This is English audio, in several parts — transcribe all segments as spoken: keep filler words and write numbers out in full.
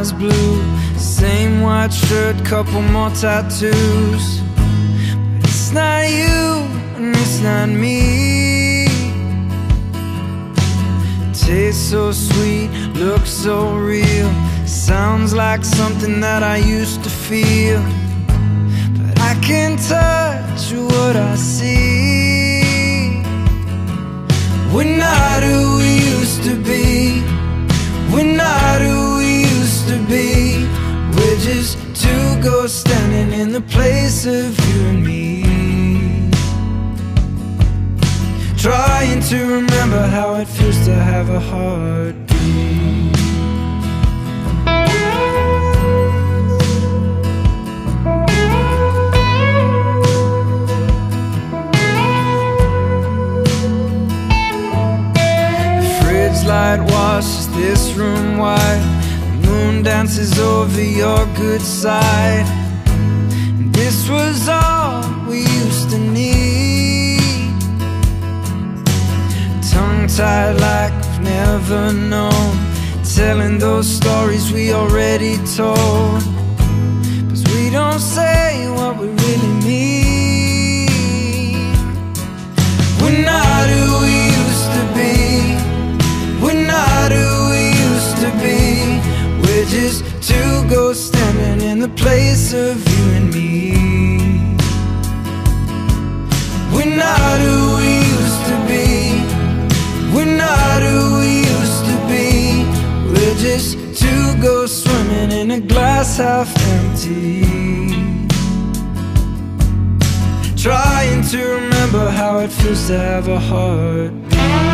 eyes blue, same white shirt, couple more tattoos. But it's not you and it's not me. Tastes so sweet, looks so real, sounds like something that I used to feel. But I can't touch what I see. We're not who we used to be. We're not who we used to be. We're just two ghosts standing in the place of you and me, trying to remember how it feels to have a heartbeat. The fridge light washes this room white, the moon dances over your good side. And this was all we used to need, tongue-tied like we've never known, telling those stories we already told. 'Cause we don't say what we really mean. We're not who we used to be. We're not who we used to be. We're just two ghosts standing in the place of you and me. We're not who we used to be. We're not who we used to be. We're just two ghosts swimming in a glass half empty, trying to remember how it feels to have a heartbeat.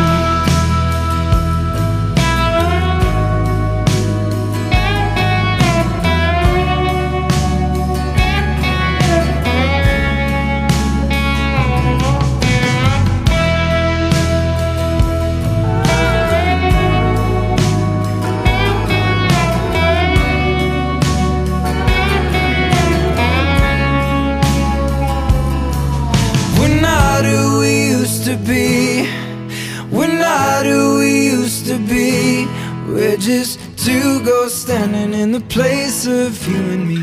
To be, we're not who we used to be. We're just two ghosts standing in the place of you and me.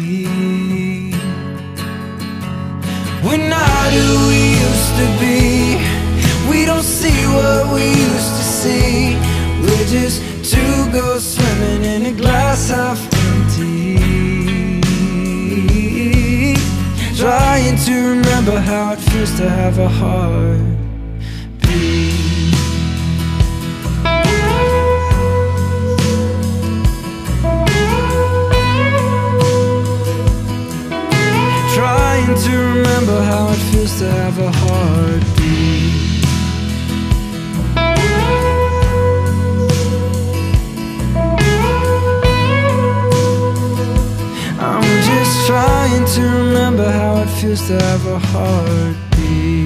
We're not who we used to be. We don't see what we used to see. We're just two ghosts swimming in a glass half empty, trying to remember how it feels to have a heart. Trying to remember how it feels to have a heartbeat. I'm just trying to remember how it feels to have a heartbeat.